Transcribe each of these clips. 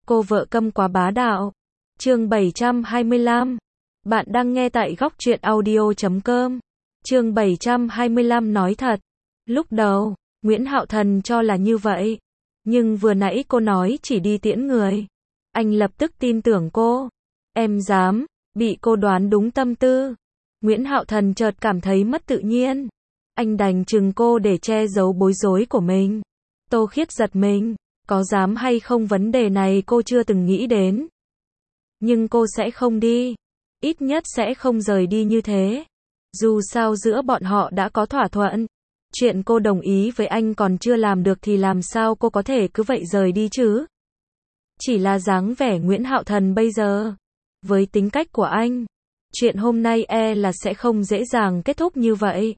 Cô vợ câm quá bá đạo. Chương 725. Bạn đang nghe tại góc truyện audio.com. Chương 725 nói thật. Lúc đầu, Nguyễn Hạo Thần cho là như vậy. Nhưng vừa nãy cô nói chỉ đi tiễn người. Anh lập tức tin tưởng cô. Em dám, bị cô đoán đúng tâm tư. Nguyễn Hạo Thần chợt cảm thấy mất tự nhiên. Anh đành chừng cô để che giấu bối rối của mình. Tô Khiết giật mình. Có dám hay không vấn đề này cô chưa từng nghĩ đến. Nhưng cô sẽ không đi. Ít nhất sẽ không rời đi như thế. Dù sao giữa bọn họ đã có thỏa thuận. Chuyện cô đồng ý với anh còn chưa làm được thì làm sao cô có thể cứ vậy rời đi chứ? Chỉ là dáng vẻ Nguyễn Hạo Thần bây giờ. Với tính cách của anh, chuyện hôm nay là sẽ không dễ dàng kết thúc như vậy.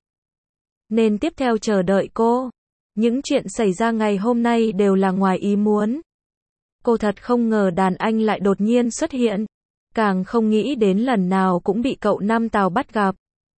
Nên tiếp theo chờ đợi cô. Những chuyện xảy ra ngày hôm nay đều là ngoài ý muốn. Cô thật không ngờ đàn anh lại đột nhiên xuất hiện. Càng không nghĩ đến lần nào cũng bị cậu Năm Tào bắt gặp.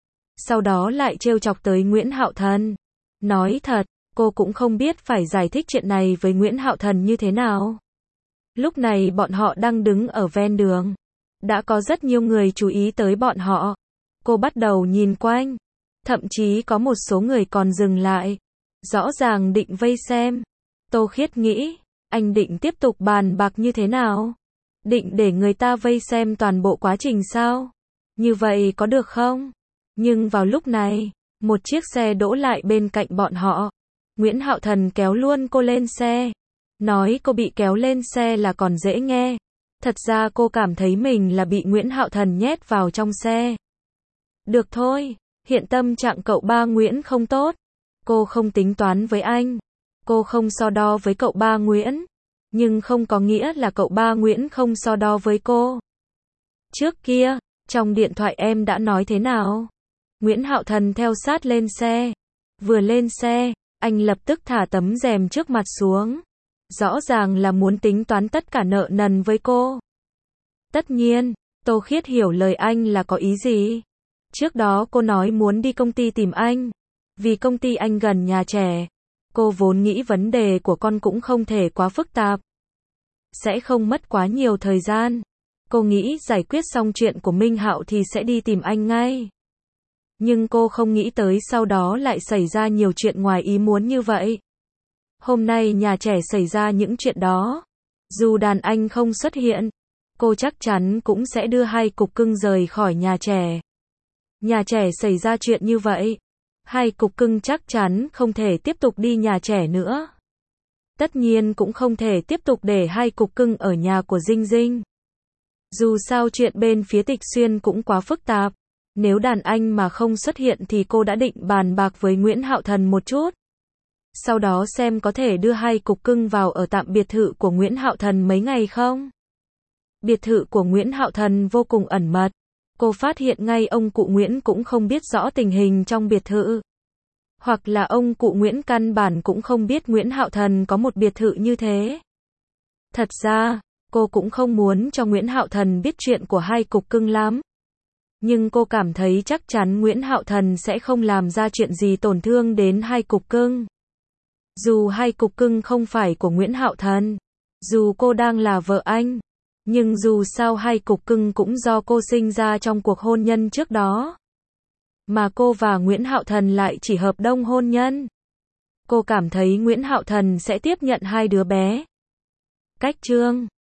Sau đó lại trêu chọc tới Nguyễn Hạo Thần. Nói thật, cô cũng không biết phải giải thích chuyện này với Nguyễn Hạo Thần như thế nào. Lúc này bọn họ đang đứng ở ven đường. Đã có rất nhiều người chú ý tới bọn họ. Cô bắt đầu nhìn quanh. Thậm chí có một số người còn dừng lại. Rõ ràng định vây xem. Tô Khiết nghĩ, anh định tiếp tục bàn bạc như thế nào? Định để người ta vây xem toàn bộ quá trình sao? Như vậy có được không? Nhưng vào lúc này, một chiếc xe đỗ lại bên cạnh bọn họ. Nguyễn Hạo Thần kéo luôn cô lên xe. Nói cô bị kéo lên xe là còn dễ nghe. Thật ra cô cảm thấy mình là bị Nguyễn Hạo Thần nhét vào trong xe. Được thôi, hiện tâm trạng cậu ba Nguyễn không tốt. Cô không tính toán với anh. Cô không so đo với cậu ba Nguyễn. Nhưng không có nghĩa là cậu ba Nguyễn không so đo với cô. Trước kia, trong điện thoại em đã nói thế nào? Nguyễn Hạo Thần theo sát lên xe. Vừa lên xe, anh lập tức thả tấm rèm trước mặt xuống. Rõ ràng là muốn tính toán tất cả nợ nần với cô. Tất nhiên, Tô Khiết hiểu lời anh là có ý gì. Trước đó cô nói muốn đi công ty tìm anh. Vì công ty anh gần nhà trẻ. Cô vốn nghĩ vấn đề của con cũng không thể quá phức tạp. Sẽ không mất quá nhiều thời gian. Cô nghĩ giải quyết xong chuyện của Minh Hạo thì sẽ đi tìm anh ngay. Nhưng cô không nghĩ tới sau đó lại xảy ra nhiều chuyện ngoài ý muốn như vậy. Hôm nay nhà trẻ xảy ra những chuyện đó. Dù đàn anh không xuất hiện, cô chắc chắn cũng sẽ đưa hai cục cưng rời khỏi nhà trẻ. Nhà trẻ xảy ra chuyện như vậy. Hai cục cưng chắc chắn không thể tiếp tục đi nhà trẻ nữa. Tất nhiên cũng không thể tiếp tục để hai cục cưng ở nhà của Dinh Dinh. Dù sao chuyện bên phía Tịch Xuyên cũng quá phức tạp. Nếu đàn anh mà không xuất hiện thì cô đã định bàn bạc với Nguyễn Hạo Thần một chút. Sau đó xem có thể đưa hai cục cưng vào ở tạm biệt thự của Nguyễn Hạo Thần mấy ngày không? Biệt thự của Nguyễn Hạo Thần vô cùng ẩn mật. Cô phát hiện ngay ông cụ Nguyễn cũng không biết rõ tình hình trong biệt thự. Hoặc là ông cụ Nguyễn căn bản cũng không biết Nguyễn Hạo Thần có một biệt thự như thế. Thật ra, cô cũng không muốn cho Nguyễn Hạo Thần biết chuyện của hai cục cưng lắm. Nhưng cô cảm thấy chắc chắn Nguyễn Hạo Thần sẽ không làm ra chuyện gì tổn thương đến hai cục cưng. Dù hai cục cưng không phải của Nguyễn Hạo Thần, dù cô đang là vợ anh, nhưng dù sao hai cục cưng cũng do cô sinh ra trong cuộc hôn nhân trước đó. Mà cô và Nguyễn Hạo Thần lại chỉ hợp đồng hôn nhân. Cô cảm thấy Nguyễn Hạo Thần sẽ tiếp nhận hai đứa bé. Cách chương